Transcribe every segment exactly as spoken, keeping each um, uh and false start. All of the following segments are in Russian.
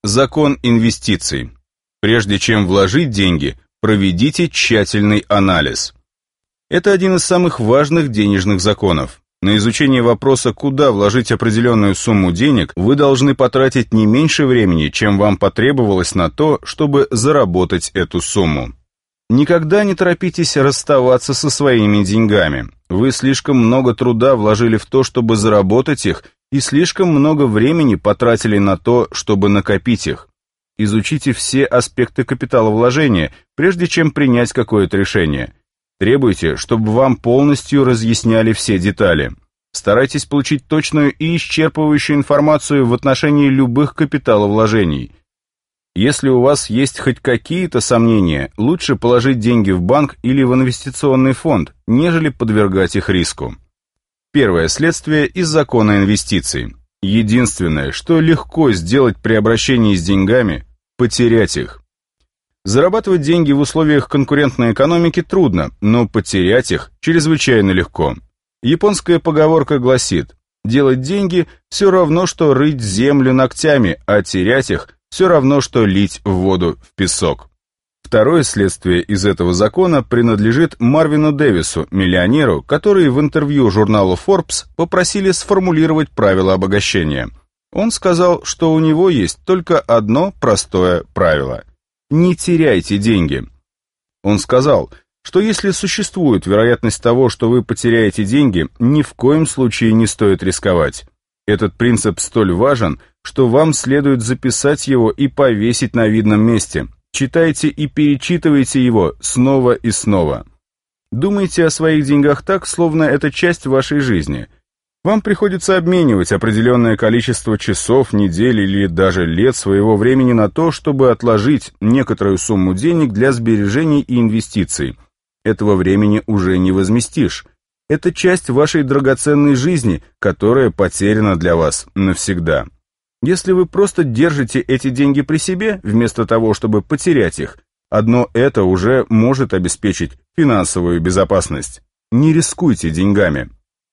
Закон инвестиций. Прежде чем вложить деньги, проведите тщательный анализ. Это один из самых важных денежных законов. На изучение вопроса, куда вложить определенную сумму денег, вы должны потратить не меньше времени, чем вам потребовалось на то, чтобы заработать эту сумму. Никогда не торопитесь расставаться со своими деньгами. Вы слишком много труда вложили в то, чтобы заработать их, и слишком много времени потратили на то, чтобы накопить их. Изучите все аспекты капиталовложения, прежде чем принять какое-то решение. Требуйте, чтобы вам полностью разъясняли все детали. Старайтесь получить точную и исчерпывающую информацию в отношении любых капиталовложений. Если у вас есть хоть какие-то сомнения, лучше положить деньги в банк или в инвестиционный фонд, нежели подвергать их риску. Первое следствие из закона инвестиций. Единственное, что легко сделать при обращении с деньгами – потерять их. Зарабатывать деньги в условиях конкурентной экономики трудно, но потерять их чрезвычайно легко. Японская поговорка гласит: делать деньги все равно, что рыть землю ногтями, а терять их все равно, что лить воду в песок. Второе следствие из этого закона принадлежит Марвину Дэвису, миллионеру, который в интервью журналу Forbes попросили сформулировать правила обогащения. Он сказал, что у него есть только одно простое правило – не теряйте деньги. Он сказал, что если существует вероятность того, что вы потеряете деньги, ни в коем случае не стоит рисковать. Этот принцип столь важен, что вам следует записать его и повесить на видном месте. Читайте и перечитывайте его снова и снова. Думайте о своих деньгах так, словно это часть вашей жизни. Вам приходится обменивать определенное количество часов, недель или даже лет своего времени на то, чтобы отложить некоторую сумму денег для сбережений и инвестиций. Этого времени уже не возместишь. Это часть вашей драгоценной жизни, которая потеряна для вас навсегда. Если вы просто держите эти деньги при себе, вместо того, чтобы потерять их, одно это уже может обеспечить финансовую безопасность. Не рискуйте деньгами.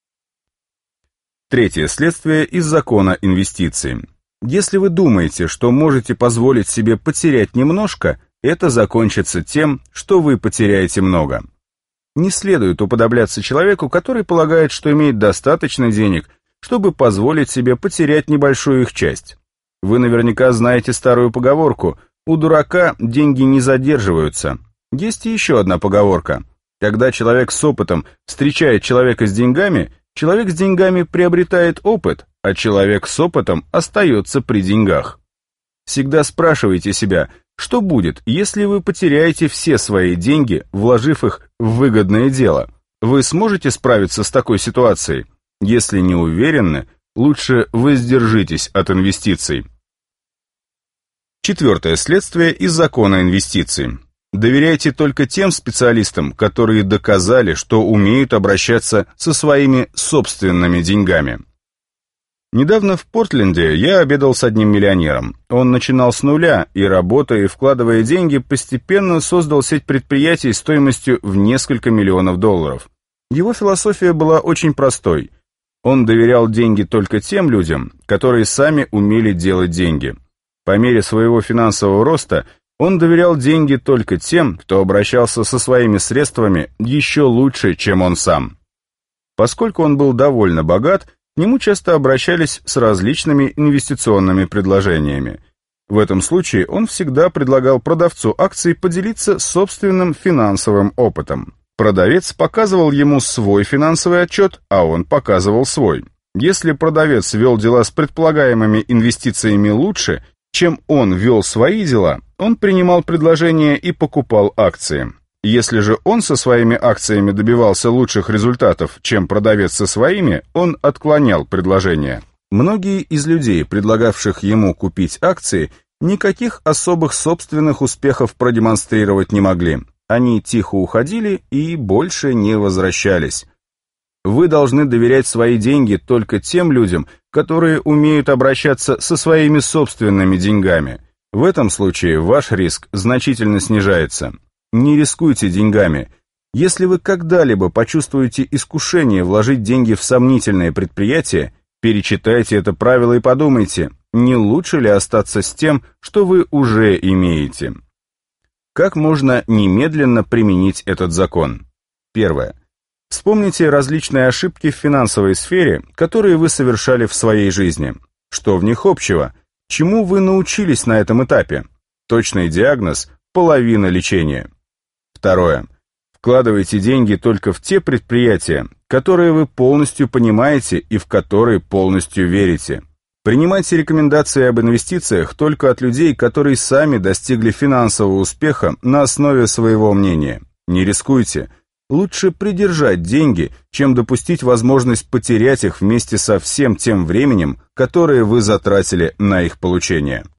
Третье следствие из закона инвестиций. Если вы думаете, что можете позволить себе потерять немножко, это закончится тем, что вы потеряете много. Не следует уподобляться человеку, который полагает, что имеет достаточно денег, чтобы позволить себе потерять небольшую их часть. Вы наверняка знаете старую поговорку «У дурака деньги не задерживаются». Есть и еще одна поговорка. Когда человек с опытом встречает человека с деньгами, человек с деньгами приобретает опыт, а человек с опытом остается при деньгах. Всегда спрашивайте себя, что будет, если вы потеряете все свои деньги, вложив их в выгодное дело? Вы сможете справиться с такой ситуацией? Если не уверены, лучше воздержитесь от инвестиций. Четвертое следствие из закона инвестиций. Доверяйте только тем специалистам, которые доказали, что умеют обращаться со своими собственными деньгами. Недавно в Портленде я обедал с одним миллионером. Он начинал с нуля и, работая и вкладывая деньги, постепенно создал сеть предприятий стоимостью в несколько миллионов долларов. Его философия была очень простой. Он доверял деньги только тем людям, которые сами умели делать деньги. По мере своего финансового роста он доверял деньги только тем, кто обращался со своими средствами еще лучше, чем он сам. Поскольку он был довольно богат, к нему часто обращались с различными инвестиционными предложениями. В этом случае он всегда предлагал продавцу акций поделиться собственным финансовым опытом. Продавец показывал ему свой финансовый отчет, а он показывал свой. Если продавец вел дела с предполагаемыми инвестициями лучше, чем он вел свои дела, он принимал предложения и покупал акции. Если же он со своими акциями добивался лучших результатов, чем продавец со своими, он отклонял предложения. Многие из людей, предлагавших ему купить акции, никаких особых собственных успехов продемонстрировать не могли. Они тихо уходили и больше не возвращались. Вы должны доверять свои деньги только тем людям, которые умеют обращаться со своими собственными деньгами. В этом случае ваш риск значительно снижается. Не рискуйте деньгами. Если вы когда-либо почувствуете искушение вложить деньги в сомнительное предприятие, перечитайте это правило и подумайте, не лучше ли остаться с тем, что вы уже имеете? Как можно немедленно применить этот закон? Первое. Вспомните различные ошибки в финансовой сфере, которые вы совершали в своей жизни. Что в них общего? Чему вы научились на этом этапе? Точный диагноз – половина лечения. Второе. Вкладывайте деньги только в те предприятия, которые вы полностью понимаете и в которые полностью верите. Принимайте рекомендации об инвестициях только от людей, которые сами достигли финансового успеха на основе своего мнения. Не рискуйте. Лучше придержать деньги, чем допустить возможность потерять их вместе со всем тем временем, которое вы затратили на их получение.